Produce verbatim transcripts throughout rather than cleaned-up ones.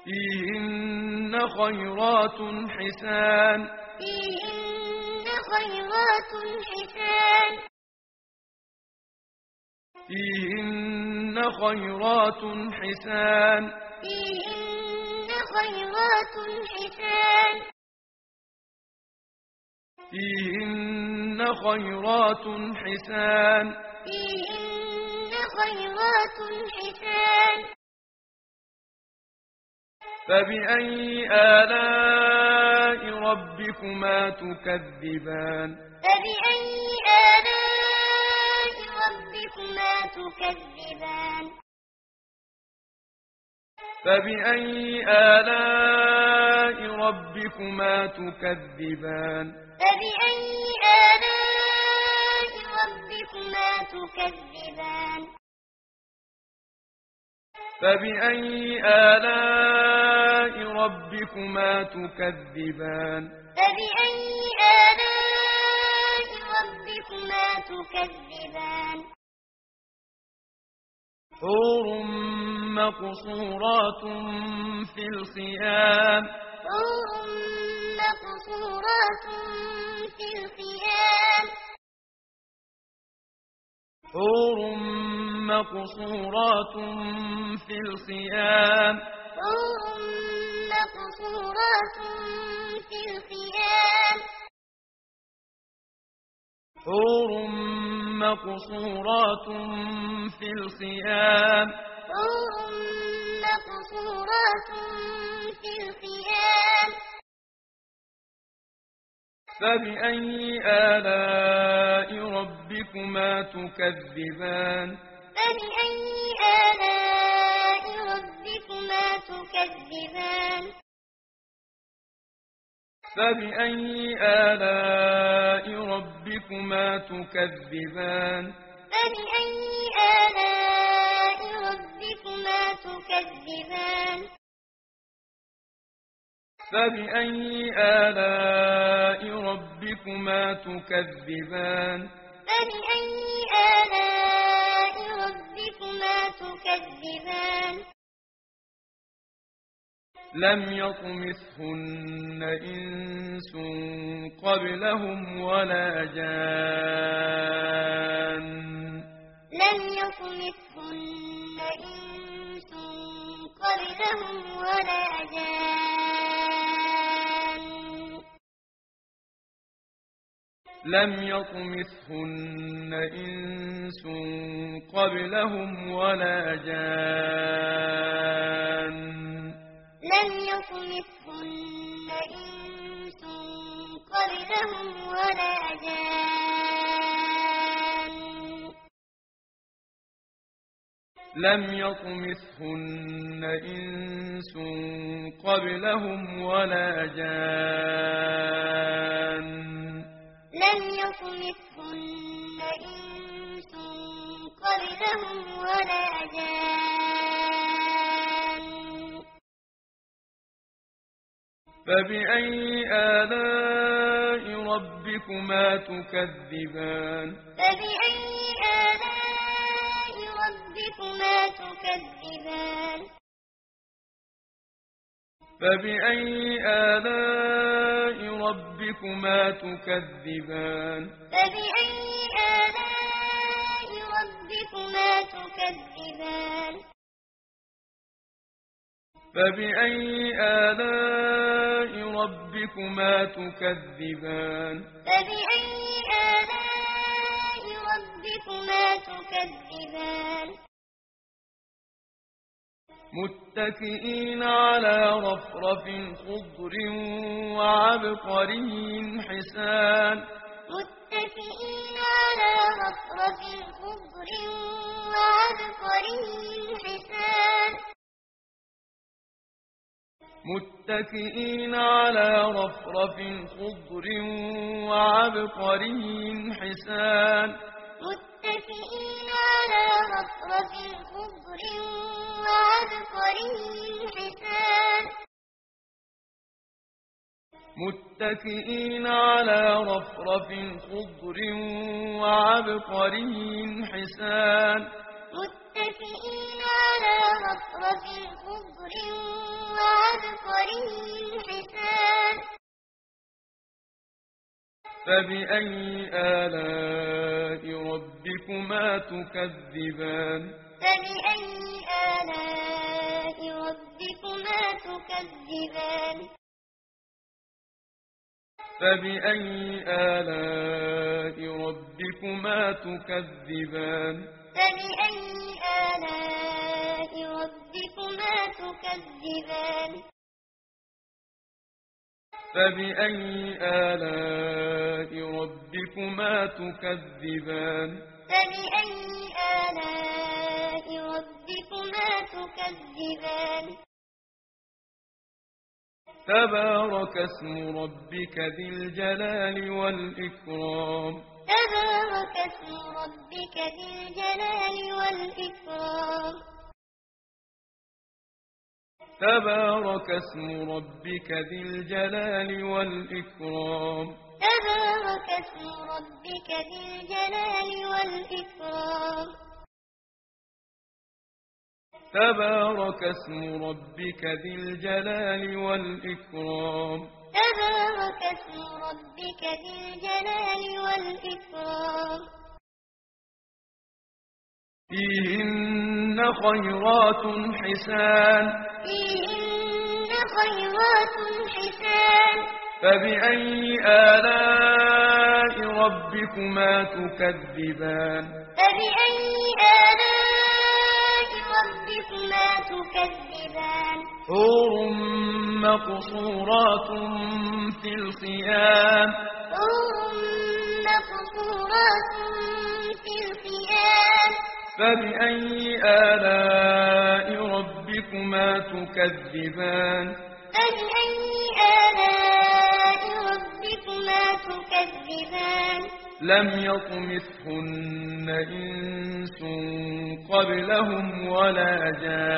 فيهن خيرات حسان فيهن خيرات حسان فيهن خيرات حسان فيهن خيرات حسان فيهن خيرات حسان فيهن خيرات حسان فبأي آلاء ربكما تكذبان فبأي آلاء ربكما تكذبان فبأي آلاء ربكما تكذبان فبأي آلاء ربكما تكذبان فبأي آلاء ربكما تكذبان فبأي آلاء ربكما تكذبان حور مقصورات في الخيام حور مقصورات في الخيام حور مقصورات في الخيام حور مقصورات في الخيام حور مقصورات في الخيام حور مقصورات في الخيام فبأي آلاء ربكما تكذبان فبأي آلاء ربكما تكذبان فبأي آلاء ربكما تكذبان فبأي آلاء ربكما تكذبان فبأي آلاء ربكما تكذبان فبأي آلاء ربكما تكذبان لم يطمثهن إنس قبلهم ولا جان لم يطمثهن إنس قبلهم ولا جان لم يطمثهن إنس قبلهم ولا جان لم يطمثهن إنس قبلهم ولا جان لم يطمثهن إنس قبلهم ولا جان لم يطمثهن إنس قبلهم ولا جان فبأي آلاء ربكما تكذبان فبأي آلاء ربكما تكذبان فبأي آلاء ربكما تكذبان فبأي آلاء ربكما تكذبان فبأي آلاء ربكما تكذبان فبأي آلاء ربكما تكذبان متكئين على رفرف خضر وعبقري حسان متكئين على رفرف خضر وعبقري حسان متكئين على رفرف خضر وعبقري حسان متكئين على رفرف خضر وعبقري حسان متكئين على رفرف خضر وعبقري حسان متكئين على رفرف خضر وعبقري فبأي آلاء ربكما تكذبان فبأي آلاء ربكما تكذبان فبأي آلاء ربكما تكذبان فبأي آلاء ربكما تكذبان فبأي آلاء ربكما تكذبان فبأي آلاء ربكما تكذبان تبارك اسم ربك ذي الجلال والإكرام تبارك اسم ربك ذي الجلال والإكرام تبارك اسم ربك ذي الجلال والإكرام تبارك اسم ربك ذي الجلال والإكرام تبارك اسم ربك ذي الجلال والإكرام تبارك اسم ربك ذي الجلال والإكرام فيهن خيرات حسان فيهن خيرات حسان فبأي آلاء ربكما تكذبان فبأي آلاء ربكما تكذبان حور مقصورات في الخيام حور مقصورات في الخيام فبأي آلاء ربكما تكذبان فبأي آلاء ربكما تكذبان لم يطمثهن إنس قبلهم ولا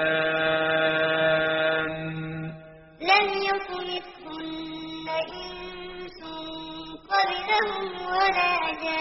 جان لم يطمثهن إنس قبلهم ولا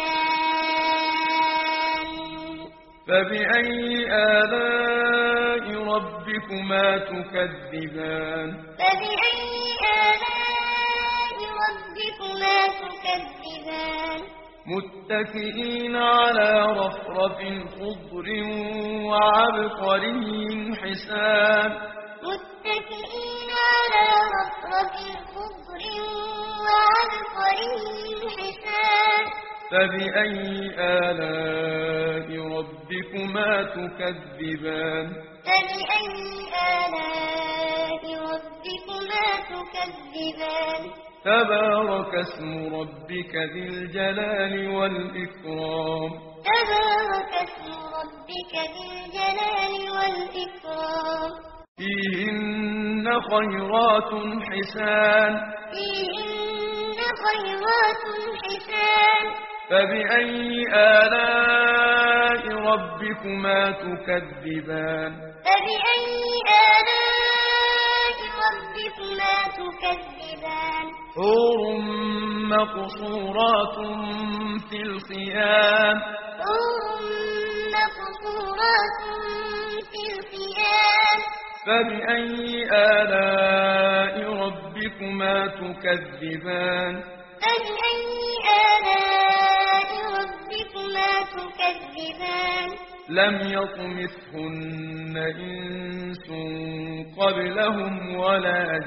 جان فبأي آلاء ربكما تكذبان فبأي آلاء ربكما تكذبان متكئين على رفرف خضر وعبقري حسان متكئين على رفرف خضر وعبقري حسان فبأي آلاء ربكما تكذبان فبأي آلاء ربكما تكذبان تبارك اسم ربك ذي الجلال والإكرام تبارك اسم ربك ذي الجلال والإكرام فيهن خيرات حسان فيهن خيرات حسان فبأي آلاء ربكما تكذبان فبأي آلاء ربكما تكذبان حور مقصورات في الخيام حور مقصورات في الخيام فبأي آلاء ربكما تكذبان فبأي آلاء ربكما تكذبان لم يطمثهن إنس قبلهم ولا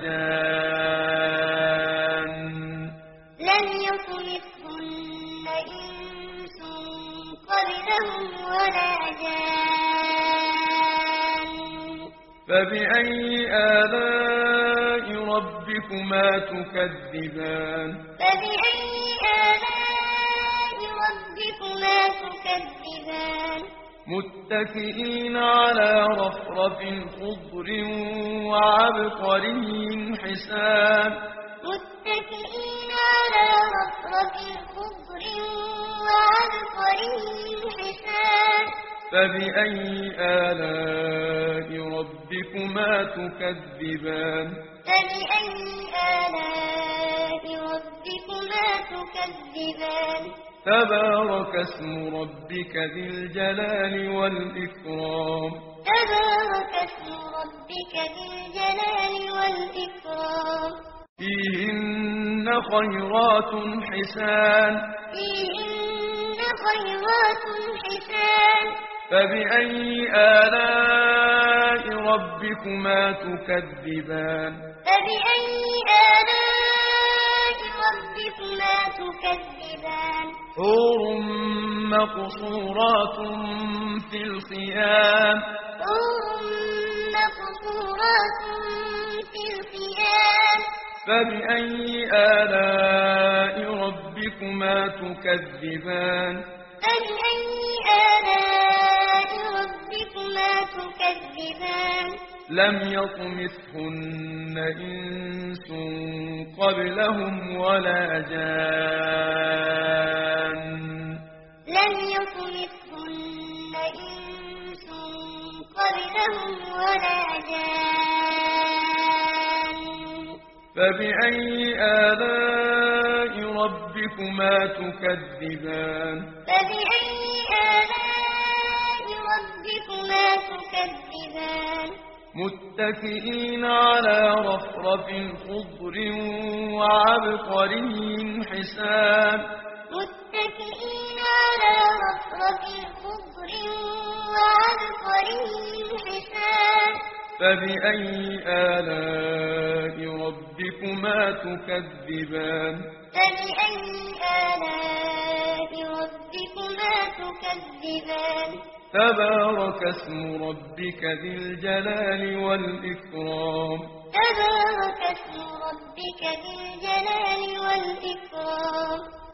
جان لم يطمثهن إنس قبلهم ولا جان فبأي آلاء ربكما تكذبان فبأي آلاء ربكما تكذبان متكئين على رفرف خضر وعبقري حسان متكئين على رفرف خضر وعبقري حسان فبأي آلاء ربكما تكذبان فبأي آلاء ربكما تكذبان تبارك اسم ربك ذي الجلال والإكرام تبارك اسم ربك ذي الجلال والإكرام فيهن خيرات حسان فيهن خيرات حسان فبأي آلاء ربكما تكذبان فبأي آلاء ربكما تكذبان حور مقصورات في الخيام حور مقصورات في الخيام فبأي آلاء ربكما تكذبان فبأي آلاء ربكما تكذبان لم يطمثهن إنس قبلهم ولا جان لم يطمثهن إنس قبلهم ولا جان فبأي آلاء ربكما تكذبان فبأي آلاء ربكما تكذبان متكئين على رفرف خضر وعبقري حسان متكئين على رفرف خضر وعبقري حسان فبأي آلاء ربكما تكذبان فبأي آلاء ربكما تكذبان تبارك اسم ربك ذي الجلال والإكرام تبارك اسم ربك ذي الجلال والإكرام